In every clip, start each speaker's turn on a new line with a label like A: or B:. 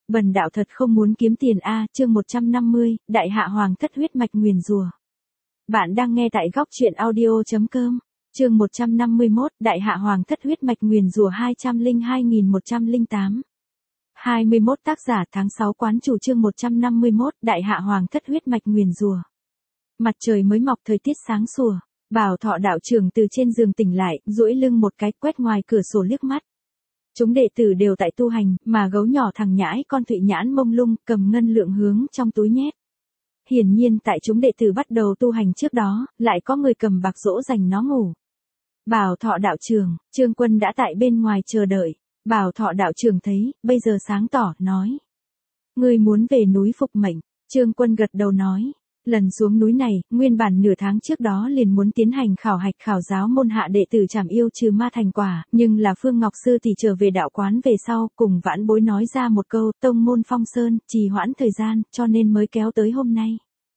A: Bần đạo thật không muốn kiếm tiền a, chương 150, Đại Hạ Hoàng thất huyết mạch nguyền rủa. Bạn đang nghe tại góc truyện audio.com. Chương 151, Đại Hạ Hoàng thất huyết mạch nguyền rủa 202.108. 21 tác giả tháng 6 quán chủ chương 151, Đại Hạ Hoàng thất huyết mạch nguyền rủa. Mặt trời mới mọc, thời tiết sáng sủa. Bảo Thọ đạo trưởng từ trên giường tỉnh lại, duỗi lưng một cái, quét ngoài cửa sổ liếc mắt. Chúng đệ tử đều tại tu hành, mà gấu nhỏ thằng nhãi con Thụy Nhãn mông lung, cầm ngân lượng hướng trong túi nhét. Hiển nhiên tại chúng đệ tử bắt đầu tu hành trước đó, lại có người cầm bạc dỗ dành nó ngủ. Bảo Thọ đạo trưởng, Trương Quân đã tại bên ngoài chờ đợi. Bảo Thọ đạo trưởng thấy, bây giờ sáng tỏ, nói. Ngươi muốn về núi phục mệnh. Trương Quân gật đầu nói. Lần xuống núi này, nguyên bản nửa tháng trước đó liền muốn tiến hành khảo hạch khảo giáo môn hạ đệ tử trảm yêu trừ ma thành quả, nhưng là Phương Ngọc Sư tỷ trở về đạo quán về sau, cùng vãn bối nói ra một câu, tông môn phong sơn, trì hoãn thời gian, cho nên mới kéo tới hôm nay.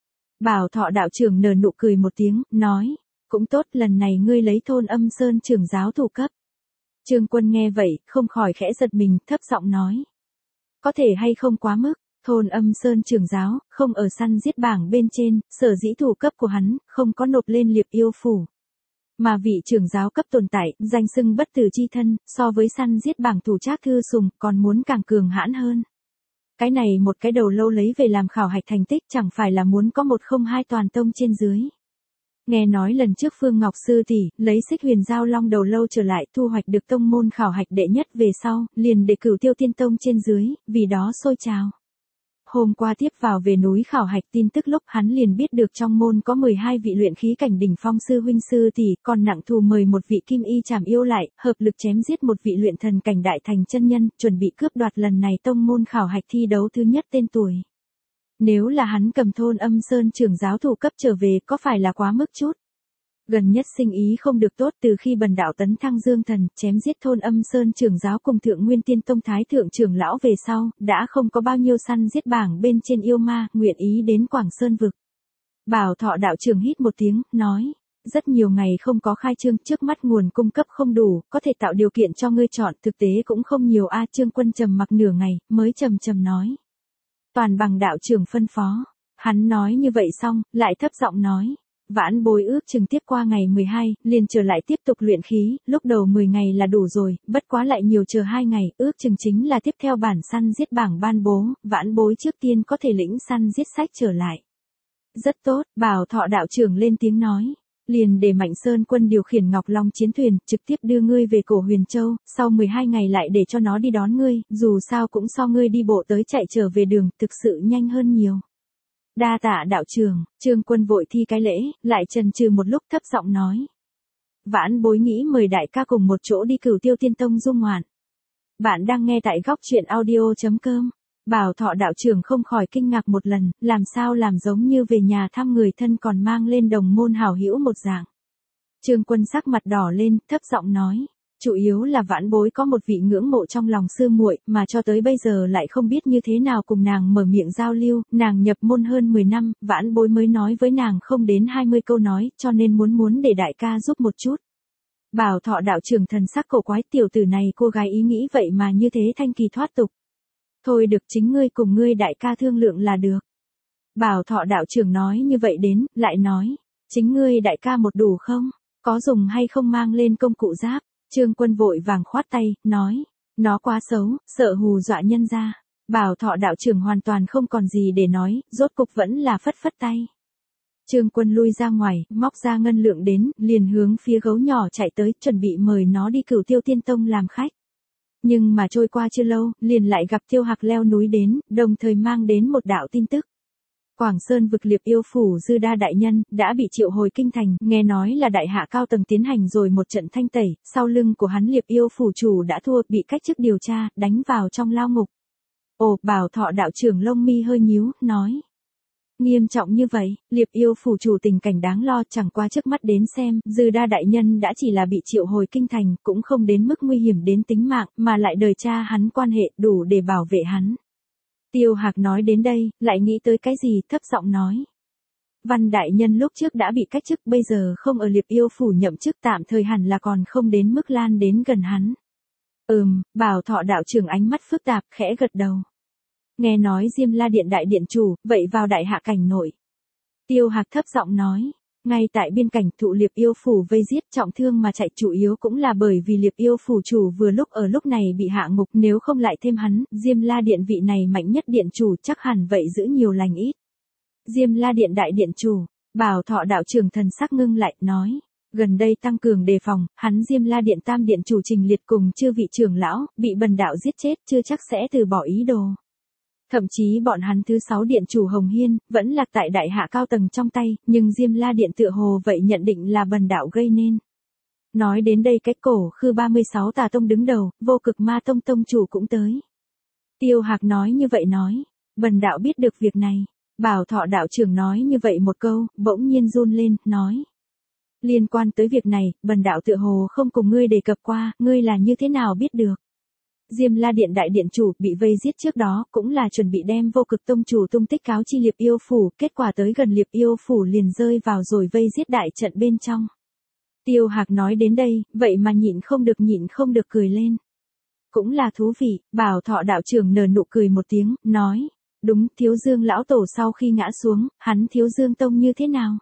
A: Bảo Thọ đạo trưởng nở nụ cười một tiếng, nói, cũng tốt, lần này ngươi lấy Thôn Âm Sơn trưởng giáo thủ cấp. Trương Quân nghe vậy, không khỏi khẽ giật mình, thấp giọng nói. Có thể hay không quá mức? Thôn Âm Sơn trưởng giáo, không ở săn giết bảng bên trên, sở dĩ thủ cấp của hắn, không có nộp lên liệp yêu phủ. Mà vị trưởng giáo cấp tồn tại, danh xưng bất tử chi thân, so với săn giết bảng thủ Trác Thư Sùng, còn muốn càng cường hãn hơn. Cái này một cái đầu lâu lấy về làm khảo hạch thành tích chẳng phải là muốn có 102 toàn tông trên dưới. Nghe nói lần trước Phương Ngọc Sư tỷ lấy Xích Huyền Giao Long đầu lâu trở lại thu hoạch được tông môn khảo hạch đệ nhất về sau, liền đề cử Tiêu Tiên Tông trên dưới, vì đó sôi trào. Hôm qua tiếp vào về núi khảo hạch tin tức lúc hắn liền biết được trong môn có 12 vị luyện khí cảnh đỉnh phong sư huynh sư tỷ, còn nặng thù mời một vị kim y trảm yêu lại, hợp lực chém giết một vị luyện thần cảnh đại thành chân nhân, chuẩn bị cướp đoạt lần này tông môn khảo hạch thi đấu thứ nhất tên tuổi. Nếu là hắn cầm Thôn Âm Sơn trưởng giáo thủ cấp trở về có phải là quá mức chút? Gần nhất sinh ý không được tốt từ khi bần đạo tấn thăng dương thần, chém giết Thôn Âm Sơn trưởng giáo cùng Thượng Nguyên Tiên Tông Thái Thượng trưởng lão về sau, đã không có bao nhiêu săn giết bảng bên trên yêu ma, nguyện ý đến Quảng Sơn vực. Bảo Thọ đạo trưởng hít một tiếng, nói, rất nhiều ngày không có khai trương, trước mắt nguồn cung cấp không đủ, có thể tạo điều kiện cho ngươi chọn, thực tế cũng không nhiều a. Trương Quân trầm mặc nửa ngày, mới trầm nói. Toàn bằng đạo trưởng phân phó. Hắn nói như vậy xong, lại thấp giọng nói. Vãn bối ước chừng tiếp qua ngày 12, liền trở lại tiếp tục luyện khí, lúc đầu 10 ngày là đủ rồi, bất quá lại nhiều chờ 2 ngày, ước chừng chính là tiếp theo bản săn giết bảng ban bố, vãn bối trước tiên có thể lĩnh săn giết sách trở lại. Rất tốt, Bảo Thọ đạo trưởng lên tiếng nói. Liền để Mạnh Sơn Quân điều khiển Ngọc Long chiến thuyền, trực tiếp đưa ngươi về Cổ Huyền Châu, sau 12 ngày lại để cho nó đi đón ngươi, dù sao cũng so ngươi đi bộ tới chạy trở về đường, thực sự nhanh hơn nhiều. Đa tạ đạo trưởng, Trương Quân vội thi cái lễ, lại chần chừ một lúc thấp giọng nói. Vãn bối nghĩ mời đại ca cùng một chỗ đi Cửu Tiêu Tiên Tông dung ngoạn. Bạn đang nghe tại góc truyện audio.com. Bảo Thọ đạo trưởng không khỏi kinh ngạc một lần, làm sao làm giống như về nhà thăm người thân còn mang lên đồng môn hảo hữu một dạng. Trương Quân sắc mặt đỏ lên, thấp giọng nói, chủ yếu là vãn bối có một vị ngưỡng mộ trong lòng sư muội, mà cho tới bây giờ lại không biết như thế nào cùng nàng mở miệng giao lưu, nàng nhập môn hơn 10 năm, vãn bối mới nói với nàng không đến 20 câu nói, cho nên muốn để đại ca giúp một chút. Bảo Thọ đạo trưởng thần sắc cổ quái, tiểu tử này cô gái ý nghĩ vậy mà như thế thanh kỳ thoát tục. Thôi được, chính ngươi cùng ngươi đại ca thương lượng là được. Bảo Thọ đạo trưởng nói như vậy đến, lại nói, chính ngươi đại ca một đủ không? Có dùng hay không mang lên công cụ giáp? Trương Quân vội vàng khoát tay, nói, nó quá xấu, sợ hù dọa nhân ra. Bảo Thọ đạo trưởng hoàn toàn không còn gì để nói, rốt cục vẫn là phất phất tay. Trương Quân lui ra ngoài, móc ra ngân lượng đến, liền hướng phía gấu nhỏ chạy tới, chuẩn bị mời nó đi Cửu Tiêu Tiên Tông làm khách. Nhưng mà trôi qua chưa lâu, liền lại gặp Tiêu Hạc leo núi đến, đồng thời mang đến một đạo tin tức. Quảng Sơn vực liệp yêu phủ Dư Đa đại nhân, đã bị triệu hồi kinh thành, nghe nói là đại hạ cao tầng tiến hành rồi một trận thanh tẩy, sau lưng của hắn liệp yêu phủ chủ đã thua, bị cách chức điều tra, đánh vào trong lao ngục. Ồ, Bảo Thọ đạo trưởng lông mi hơi nhíu, nói. Nghiêm trọng như vậy, liệp yêu phủ chủ tình cảnh đáng lo, chẳng qua trước mắt đến xem, Dư Đa đại nhân đã chỉ là bị triệu hồi kinh thành, cũng không đến mức nguy hiểm đến tính mạng, mà lại đời cha hắn quan hệ đủ để bảo vệ hắn. Tiêu Hạc nói đến đây, lại nghĩ tới cái gì, thấp giọng nói. Văn đại nhân lúc trước đã bị cách chức, bây giờ không ở liệp yêu phủ nhậm chức, tạm thời hẳn là còn không đến mức lan đến gần hắn. Bảo Thọ đạo trưởng ánh mắt phức tạp, khẽ gật đầu. Nghe nói Diêm La Điện đại điện chủ, vậy vào đại hạ cảnh nội. Tiêu Hạc thấp giọng nói, ngay tại biên cảnh thụ Liệp Yêu phủ vây giết trọng thương mà chạy chủ yếu cũng là bởi vì Liệp Yêu phủ chủ vừa lúc ở lúc này bị hạ ngục, nếu không lại thêm hắn, Diêm La Điện vị này mạnh nhất điện chủ chắc hẳn vậy giữ nhiều lành ít. Diêm La Điện đại điện chủ, Bảo Thọ đạo trưởng thần sắc ngưng lại, nói, gần đây tăng cường đề phòng, hắn Diêm La Điện tam điện chủ Trình Liệt cùng chư vị trưởng lão, bị bần đạo giết chết, chưa chắc sẽ từ bỏ ý đồ. Thậm chí bọn hắn thứ 6 điện chủ Hồng Hiên, vẫn lạc tại đại hạ cao tầng trong tay, nhưng Diêm La Điện tựa hồ vậy nhận định là bần đạo gây nên. Nói đến đây cái cổ khư 36 tà tông đứng đầu, Vô Cực Ma Tông tông chủ cũng tới. Tiêu Hạc nói như vậy nói, bần đạo biết được việc này. Bảo Thọ đạo trưởng nói như vậy một câu, bỗng nhiên run lên, nói. Liên quan tới việc này, bần đạo tựa hồ không cùng ngươi đề cập qua, ngươi là như thế nào biết được. Diêm La Điện đại điện chủ bị vây giết trước đó, cũng là chuẩn bị đem Vô Cực tông chủ tung tích cáo chi Liệp Yêu phủ, kết quả tới gần Liệp Yêu phủ liền rơi vào rồi vây giết đại trận bên trong. Tiêu Hạc nói đến đây, vậy mà nhịn không được cười lên. Cũng là thú vị, Bảo Thọ đạo trưởng nở nụ cười một tiếng, nói, đúng, Thiếu Dương lão tổ sau khi ngã xuống, hắn Thiếu Dương tông như thế nào?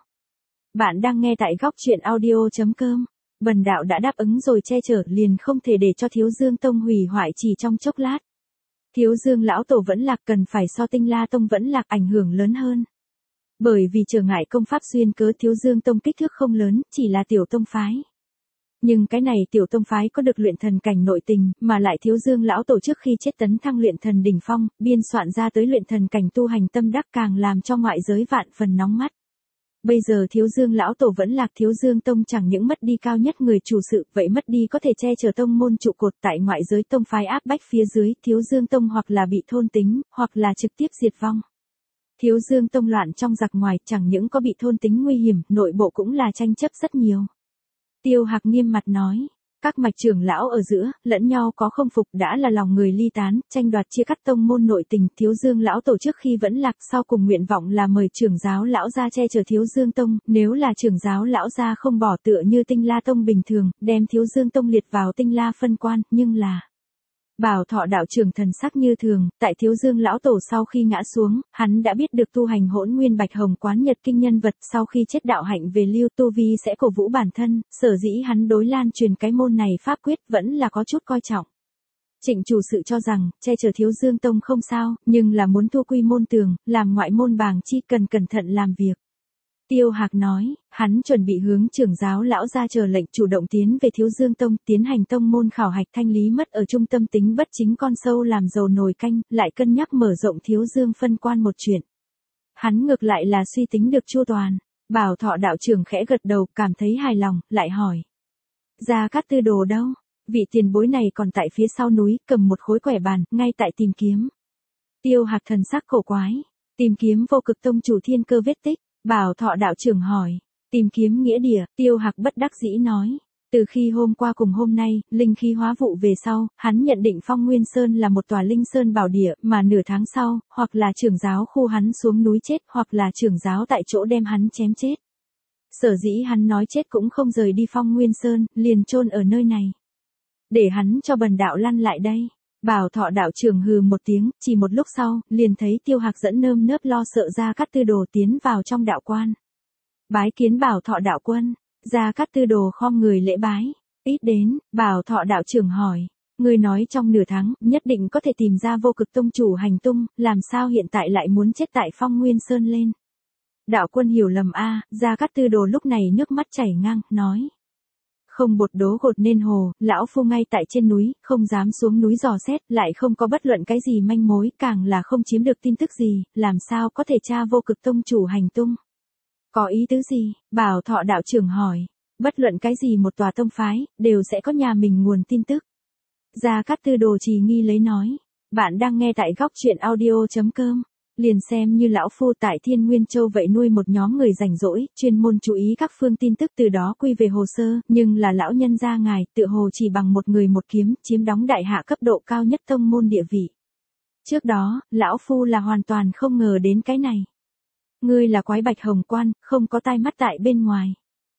A: Bạn đang nghe tại góc truyện audio.com. Bần đạo đã đáp ứng rồi che chở, liền không thể để cho Thiếu Dương tông hủy hoại chỉ trong chốc lát. Thiếu Dương lão tổ vẫn lạc, cần phải so Tinh La tông vẫn lạc ảnh hưởng lớn hơn. Bởi vì trở ngại công pháp duyên cớ, Thiếu Dương tông kích thước không lớn, chỉ là tiểu tông phái. Nhưng cái này tiểu tông phái có được luyện thần cảnh nội tình, mà lại Thiếu Dương lão tổ trước khi chết tấn thăng luyện thần đỉnh phong, biên soạn ra tới luyện thần cảnh tu hành tâm đắc, càng làm cho ngoại giới vạn phần nóng mắt. Bây giờ Thiếu Dương lão tổ vẫn lạc, Thiếu Dương tông chẳng những mất đi cao nhất người chủ sự, vậy mất đi có thể che chở tông môn trụ cột, tại ngoại giới tông phái áp bách phía dưới, Thiếu Dương tông hoặc là bị thôn tính, hoặc là trực tiếp diệt vong. Thiếu Dương tông loạn trong giặc ngoài, chẳng những có bị thôn tính nguy hiểm, nội bộ cũng là tranh chấp rất nhiều. Tiêu Hạc nghiêm mặt nói, các mạch trưởng lão ở giữa, lẫn nhau có không phục đã là lòng người ly tán, tranh đoạt chia cắt tông môn nội tình. Thiếu Dương lão tổ trước khi vẫn lạc, sau cùng nguyện vọng là mời trưởng giáo lão gia che chở Thiếu Dương tông, nếu là trưởng giáo lão gia không bỏ, tựa như Tinh La tông bình thường, đem Thiếu Dương tông liệt vào Tinh La phân quan, nhưng là... Bảo Thọ đạo trưởng thần sắc như thường, tại Thiếu Dương lão tổ sau khi ngã xuống, hắn đã biết được tu hành Hỗn Nguyên Bạch Hồng Quán Nhật kinh nhân vật, sau khi chết đạo hạnh về lưu, tu vi sẽ cổ vũ bản thân, sở dĩ hắn đối lan truyền cái môn này pháp quyết vẫn là có chút coi trọng. Trịnh chủ sự cho rằng, che chở Thiếu Dương tông không sao, nhưng là muốn thu quy môn tường, làm ngoại môn bàng chi, cần cẩn thận làm việc. Tiêu Hạc nói, hắn chuẩn bị hướng trưởng giáo lão ra chờ lệnh, chủ động tiến về Thiếu Dương tông, tiến hành tông môn khảo hạch, thanh lý mất ở trung tâm tính bất chính con sâu làm dầu nồi canh, lại cân nhắc mở rộng Thiếu Dương phân quan một chuyện. Hắn ngược lại là suy tính được chu toàn. Bảo Thọ đạo trưởng khẽ gật đầu, cảm thấy hài lòng, lại hỏi. Gia Cát Tư Đồ đâu? Vị tiền bối này còn tại phía sau núi, cầm một khối quẻ bàn, ngay tại tìm kiếm. Tiêu Hạc thần sắc cổ quái. Tìm kiếm Vô Cực tông chủ Thiên Cơ vết tích. Bảo Thọ đạo trưởng hỏi, tìm kiếm nghĩa địa. Tiêu Hạc bất đắc dĩ nói, từ khi hôm qua cùng hôm nay, linh khí hóa vụ về sau, hắn nhận định Phong Nguyên Sơn là một tòa linh sơn bảo địa, mà nửa tháng sau, hoặc là trưởng giáo khu hắn xuống núi chết, hoặc là trưởng giáo tại chỗ đem hắn chém chết. Sở dĩ hắn nói chết cũng không rời đi Phong Nguyên Sơn, liền chôn ở nơi này. Để hắn cho bần đạo lăn lại đây. Bảo Thọ đạo trưởng hừ một tiếng, chỉ một lúc sau, liền thấy Tiêu Hạc dẫn nơm nớp lo sợ Gia Cát Tư Đồ tiến vào trong đạo quan. Bái kiến Bảo Thọ đạo quân. Gia Cát Tư Đồ khom người lễ bái. Ít đến, Bảo Thọ đạo trưởng hỏi, ngươi nói trong nửa tháng, nhất định có thể tìm ra Vô Cực tông chủ hành tung, làm sao hiện tại lại muốn chết tại Phong Nguyên Sơn lên? Đạo quân hiểu lầm a. Gia Cát Tư Đồ lúc này nước mắt chảy ngang, nói. Không bột đố gột nên hồ, lão phu ngay tại trên núi, không dám xuống núi dò xét, lại không có bất luận cái gì manh mối, càng là không chiếm được tin tức gì, làm sao có thể tra Vô Cực tông chủ hành tung. Có ý tứ gì? Bảo Thọ đạo trưởng hỏi. Bất luận cái gì một tòa tông phái, đều sẽ có nhà mình nguồn tin tức. Gia Cát Tư Đồ trì nghi lấy nói. Bạn đang nghe tại góc truyện audio.com. Liền xem như lão phu tại Thiên Nguyên Châu vậy nuôi một nhóm người rảnh rỗi, chuyên môn chú ý các phương tin tức từ đó quy về hồ sơ, nhưng là lão nhân gia ngài, tựa hồ chỉ bằng một người một kiếm, chiếm đóng đại hạ cấp độ cao nhất tông môn địa vị. Trước đó, lão phu là hoàn toàn không ngờ đến cái này. Ngươi là quái bạch hồng quan, không có tai mắt tại bên ngoài.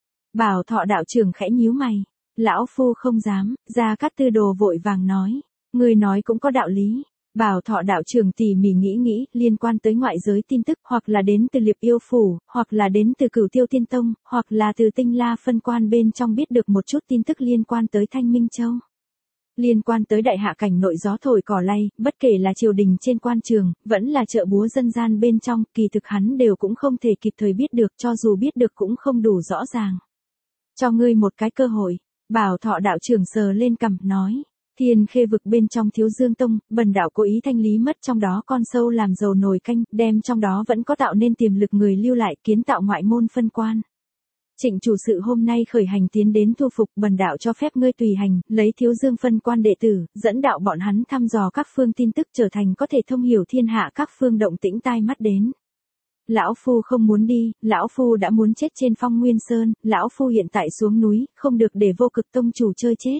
A: Bảo Thọ đạo trưởng khẽ nhíu mày. Lão phu không dám. Gia Cát Tư Đồ vội vàng nói. Ngươi nói cũng có đạo lý. Bảo Thọ đạo trưởng tỉ mỉ nghĩ, liên quan tới ngoại giới tin tức, hoặc là đến từ Liệp Yêu Phủ, hoặc là đến từ Cửu Tiêu Tiên Tông, hoặc là từ Tinh La phân quan bên trong biết được một chút tin tức liên quan tới Thanh Minh Châu. Liên quan tới đại hạ cảnh nội gió thổi cỏ lay, bất kể là triều đình trên quan trường, vẫn là chợ búa dân gian bên trong, kỳ thực hắn đều cũng không thể kịp thời biết được, cho dù biết được cũng không đủ rõ ràng. Cho ngươi một cái cơ hội, Bảo Thọ đạo trưởng sờ lên cằm, nói. Thiên Khê vực bên trong Thiếu Dương Tông, bần đạo cố ý thanh lý mất trong đó con sâu làm dầu nồi canh, đem trong đó vẫn có tạo nên tiềm lực người lưu lại, kiến tạo ngoại môn phân quan. Trịnh chủ sự hôm nay khởi hành tiến đến thu phục, bần đạo cho phép ngươi tùy hành, lấy Thiếu Dương phân quan đệ tử, dẫn đạo bọn hắn thăm dò các phương tin tức, trở thành có thể thông hiểu thiên hạ các phương động tĩnh tai mắt đến. Lão Phu không muốn đi, Lão Phu đã muốn chết trên Phong Nguyên Sơn, Lão Phu hiện tại xuống núi, không được để Vô Cực Tông chủ chơi chết.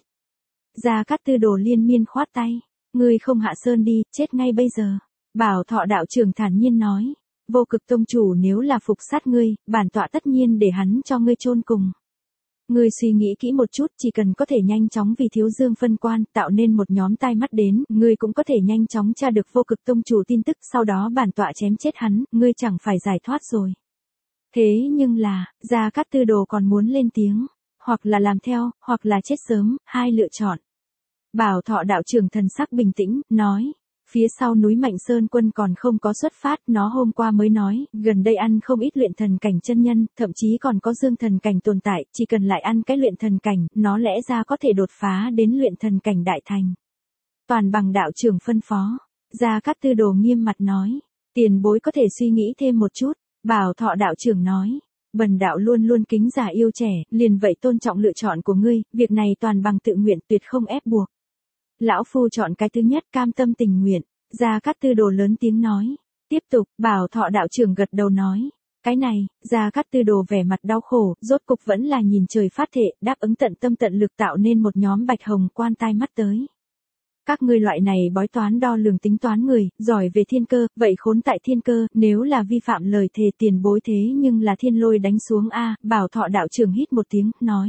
A: Gia Cát Tư Đồ liên miên khoát tay, ngươi không hạ sơn đi, chết ngay bây giờ. Bảo Thọ đạo trưởng thản nhiên nói, Vô Cực Tông chủ nếu là phục sát ngươi, bản tọa tất nhiên để hắn cho ngươi chôn cùng. Ngươi suy nghĩ kỹ một chút, chỉ cần có thể nhanh chóng vì Thiếu Dương phân quan, tạo nên một nhóm tai mắt đến, ngươi cũng có thể nhanh chóng tra được Vô Cực Tông chủ tin tức, sau đó bản tọa chém chết hắn, ngươi chẳng phải giải thoát rồi. Thế nhưng là, Gia Cát Tư Đồ còn muốn lên tiếng, hoặc là làm theo, hoặc là chết sớm, hai lựa chọn. Bảo Thọ đạo trưởng thần sắc bình tĩnh, nói. Phía sau núi Mạnh Sơn quân còn không có xuất phát, nó hôm qua mới nói, gần đây ăn không ít luyện thần cảnh chân nhân, thậm chí còn có dương thần cảnh tồn tại, chỉ cần lại ăn cái luyện thần cảnh, nó lẽ ra có thể đột phá đến luyện thần cảnh đại thành. Toàn bằng đạo trưởng phân phó, Gia Cát Tư Đồ nghiêm mặt nói, tiền bối có thể suy nghĩ thêm một chút. Bảo Thọ đạo trưởng nói, bần đạo luôn luôn kính già yêu trẻ, liền vậy tôn trọng lựa chọn của ngươi, việc này toàn bằng tự nguyện, tuyệt không ép buộc. Lão Phu chọn cái thứ nhất, cam tâm tình nguyện. Gia Cát Tư Đồ lớn tiếng nói. Tiếp tục, Bảo Thọ đạo trưởng gật đầu nói. Cái này, Gia Cát Tư Đồ vẻ mặt đau khổ, rốt cục vẫn là nhìn trời phát thệ, đáp ứng tận tâm tận lực tạo nên một nhóm bạch hồng quan tai mắt tới. Các ngươi loại này bói toán đo lường tính toán người, giỏi về thiên cơ, vậy khốn tại thiên cơ, nếu là vi phạm lời thề tiền bối thế nhưng là thiên lôi đánh xuống a. Bảo Thọ đạo trưởng hít một tiếng, nói.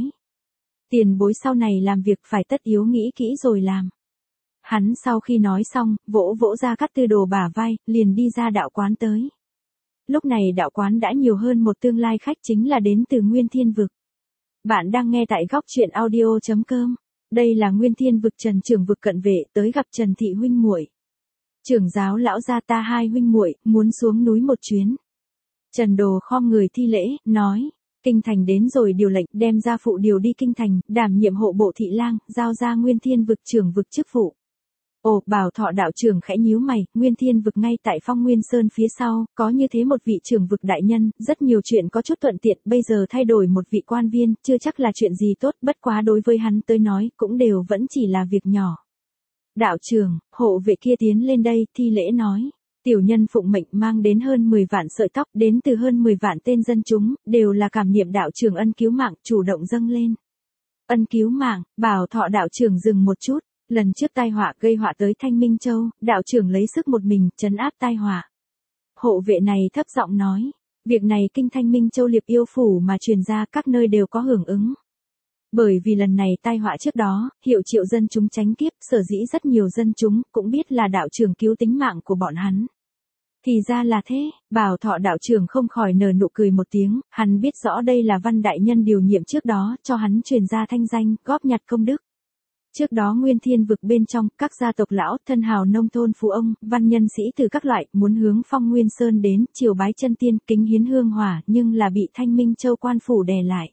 A: Tiền bối sau này làm việc phải tất yếu nghĩ kỹ rồi làm. Hắn sau khi nói xong, vỗ vỗ Gia Cát Tư Đồ bả vai, liền đi ra đạo quán tới. Lúc này đạo quán đã nhiều hơn một tương lai khách, chính là đến từ Nguyên Thiên Vực. Bạn đang nghe tại góc truyện audio.com. Đây là Nguyên Thiên Vực Trần trưởng vực cận vệ, tới gặp Trần thị huynh muội. Trưởng giáo lão gia ta hai huynh muội muốn xuống núi một chuyến. Trần Đồ khom người thi lễ, nói. Kinh thành đến rồi điều lệnh, đem gia phụ điều đi kinh thành, đảm nhiệm hộ bộ thị lang, giao ra Nguyên Thiên Vực trưởng vực chức vụ. Ồ, Bảo Thọ đạo trưởng khẽ nhíu mày, Nguyên Thiên Vực ngay tại Phong Nguyên Sơn phía sau, có như thế một vị trưởng vực đại nhân, rất nhiều chuyện có chút thuận tiện, bây giờ thay đổi một vị quan viên, chưa chắc là chuyện gì tốt, bất quá đối với hắn tới nói, cũng đều vẫn chỉ là việc nhỏ. Đạo trưởng, hộ vệ kia tiến lên đây, thi lễ nói. Tiểu nhân phụng mệnh mang đến hơn 10 vạn sợi tóc, đến từ hơn 10 vạn tên dân chúng, đều là cảm niệm đạo trưởng ân cứu mạng, chủ động dâng lên. Ân cứu mạng, Bảo Thọ đạo trưởng dừng một chút. Lần trước tai họa gây họa tới Thanh Minh Châu, đạo trưởng lấy sức một mình, trấn áp tai họa. Hộ vệ này thấp giọng nói, việc này kinh Thanh Minh Châu Liệp Yêu Phủ mà truyền ra các nơi đều có hưởng ứng. Bởi vì lần này tai họa trước đó, hiệu triệu dân chúng tránh kiếp, sở dĩ rất nhiều dân chúng cũng biết là đạo trưởng cứu tính mạng của bọn hắn. Thì ra là thế, Bảo Thọ đạo trưởng không khỏi nở nụ cười một tiếng, hắn biết rõ đây là Văn đại nhân điều nhiệm trước đó, cho hắn truyền ra thanh danh, góp nhặt công đức. Trước đó Nguyên Thiên Vực bên trong, các gia tộc lão, thân hào nông thôn phú ông, văn nhân sĩ từ các loại, muốn hướng Phong Nguyên Sơn đến, triều bái chân tiên, kính hiến hương hỏa, nhưng là bị Thanh Minh Châu quan phủ đè lại.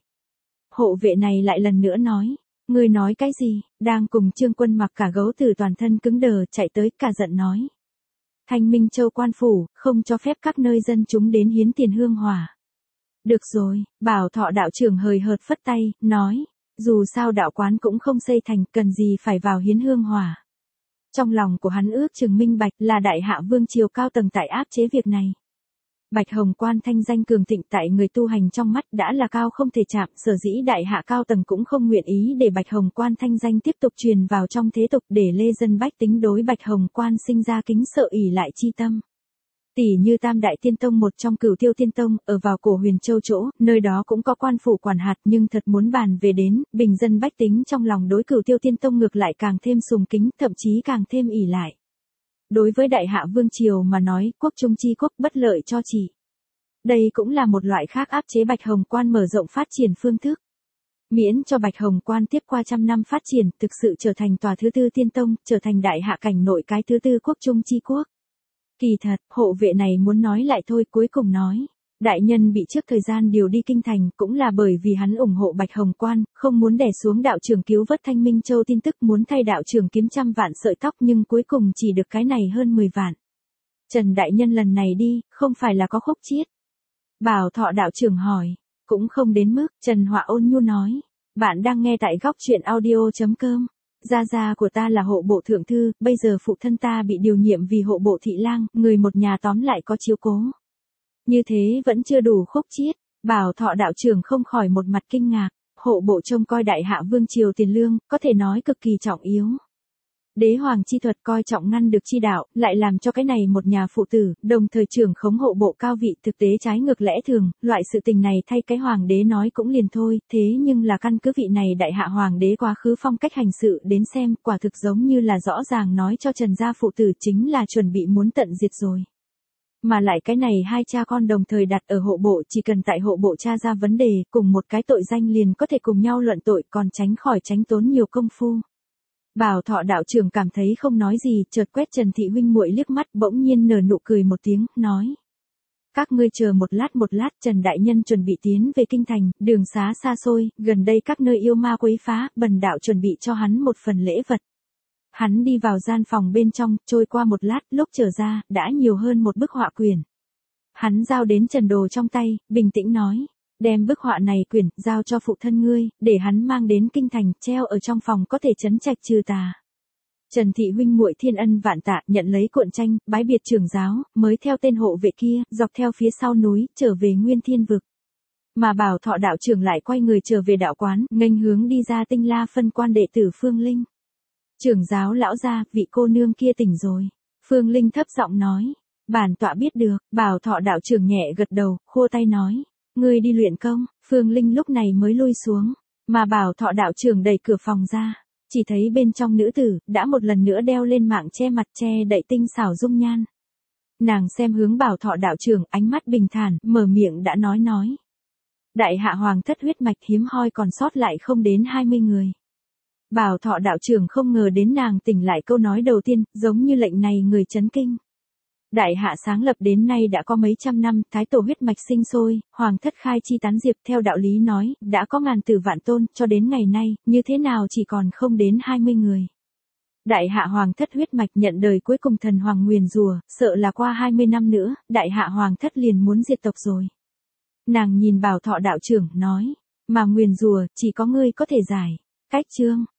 A: Hộ vệ này lại lần nữa nói, ngươi nói cái gì, đang cùng Trương Quân mặc cả gấu từ toàn thân cứng đờ, chạy tới, cả giận nói. Thanh Minh Châu quan phủ, không cho phép các nơi dân chúng đến hiến tiền hương hỏa. Được rồi, Bảo Thọ đạo trưởng hời hợt phất tay, nói. Dù sao đạo quán cũng không xây thành, cần gì phải vào hiến hương hỏa. Trong lòng của hắn ước chừng minh bạch là đại hạ vương triều cao tầng tại áp chế việc này. Bạch Hồng Quan thanh danh cường thịnh tại người tu hành trong mắt đã là cao không thể chạm, sở dĩ đại hạ cao tầng cũng không nguyện ý để Bạch Hồng Quan thanh danh tiếp tục truyền vào trong thế tục, để lê dân bách tính đối Bạch Hồng Quan sinh ra kính sợ ỷ lại chi tâm. Tỷ như Tam Đại Tiên Tông một trong Cửu Tiêu Tiên Tông, ở vào cổ Huyền Châu chỗ, nơi đó cũng có quan phủ quản hạt, nhưng thật muốn bàn về đến, bình dân bách tính trong lòng đối Cửu Tiêu Tiên Tông ngược lại càng thêm sùng kính, thậm chí càng thêm ỷ lại. Đối với đại hạ vương triều mà nói, quốc trung chi quốc bất lợi cho chỉ. Đây cũng là một loại khác áp chế Bạch Hồng Quan mở rộng phát triển phương thức. Miễn cho Bạch Hồng Quan tiếp qua trăm năm phát triển, thực sự trở thành tòa thứ tư tiên tông, trở thành đại hạ cảnh nội cái thứ tư quốc trung chi quốc. Kỳ thật, hộ vệ này muốn nói lại thôi, cuối cùng nói. Đại nhân bị trước thời gian điều đi kinh thành cũng là bởi vì hắn ủng hộ Bạch Hồng Quan, không muốn đè xuống đạo trưởng cứu vớt Thanh Minh Châu tin tức, muốn thay đạo trưởng kiếm trăm vạn sợi tóc, nhưng cuối cùng chỉ được cái này hơn 10 vạn. Trần đại nhân lần này đi, không phải là có khúc chiết. Bảo Thọ đạo trưởng hỏi, cũng không đến mức, Trần Họa ôn nhu nói. Bạn đang nghe tại góc truyện audio.com. Gia gia của ta là hộ bộ thượng thư, bây giờ phụ thân ta bị điều nhiệm vì hộ bộ thị lang, người một nhà tóm lại có chiếu cố. Như thế vẫn chưa đủ khúc chiết, Bảo Thọ đạo trưởng không khỏi một mặt kinh ngạc, hộ bộ trông coi đại hạ vương triều tiền lương, có thể nói cực kỳ trọng yếu. Đế hoàng chi thuật coi trọng ngăn được chi đạo, lại làm cho cái này một nhà phụ tử, đồng thời trưởng khống hộ bộ cao vị, thực tế trái ngược lẽ thường, loại sự tình này thay cái hoàng đế nói cũng liền thôi, thế nhưng là căn cứ vị này đại hạ hoàng đế quá khứ phong cách hành sự đến xem, quả thực giống như là rõ ràng nói cho Trần gia phụ tử chính là chuẩn bị muốn tận diệt rồi. Mà lại cái này hai cha con đồng thời đặt ở hộ bộ, chỉ cần tại hộ bộ tra ra vấn đề, cùng một cái tội danh liền có thể cùng nhau luận tội, còn tránh tốn nhiều công phu. Bảo Thọ đạo trưởng cảm thấy không nói gì, chợt quét Trần thị huynh muội liếc mắt, bỗng nhiên nở nụ cười một tiếng, nói: Các ngươi chờ một lát, Trần đại nhân chuẩn bị tiến về kinh thành, đường xá xa xôi, gần đây các nơi yêu ma quấy phá, bần đạo chuẩn bị cho hắn một phần lễ vật. Hắn đi vào gian phòng bên trong, trôi qua một lát, lúc trở ra, đã nhiều hơn một bức họa quyển. Hắn giao đến Trần Đồ trong tay, bình tĩnh nói: Đem bức họa này quyển, giao cho phụ thân ngươi, để hắn mang đến kinh thành, treo ở trong phòng có thể trấn trạch trừ tà. Trần thị huynh muội thiên ân vạn tạ, nhận lấy cuộn tranh, bái biệt trưởng giáo, mới theo tên hộ vệ kia, dọc theo phía sau núi, trở về Nguyên Thiên Vực. Mà Bảo Thọ đạo trưởng lại quay người trở về đạo quán, nghênh hướng đi ra Tinh La phân quan đệ tử Phương Linh. Trưởng giáo lão gia, vị cô nương kia tỉnh rồi. Phương Linh thấp giọng nói. Bản tọa biết được, Bảo Thọ đạo trưởng nhẹ gật đầu, khua tay nói. Ngươi đi luyện công, Phương Linh lúc này mới lui xuống. Mà Bảo Thọ đạo trưởng đẩy cửa phòng ra. Chỉ thấy bên trong nữ tử, đã một lần nữa đeo lên mạng che mặt che đậy tinh xảo dung nhan. Nàng xem hướng Bảo Thọ đạo trưởng, ánh mắt bình thản, mở miệng đã nói. Đại hạ hoàng thất huyết mạch hiếm hoi còn sót lại không đến 20 người. Bảo Thọ đạo trưởng không ngờ đến nàng tỉnh lại câu nói đầu tiên, giống như lệnh này người chấn kinh. Đại hạ sáng lập đến nay đã có mấy trăm năm, thái tổ huyết mạch sinh sôi, hoàng thất khai chi tán diệp, theo đạo lý nói, đã có ngàn tử vạn tôn, cho đến ngày nay, như thế nào chỉ còn không đến 20 người. Đại hạ hoàng thất huyết mạch nhận đời cuối cùng thần hoàng nguyền rủa, sợ là qua 20 năm nữa, đại hạ hoàng thất liền muốn diệt tộc rồi. Nàng nhìn Bảo Thọ đạo trưởng, nói, mà nguyền rủa, chỉ có ngươi có thể giải. Cách chương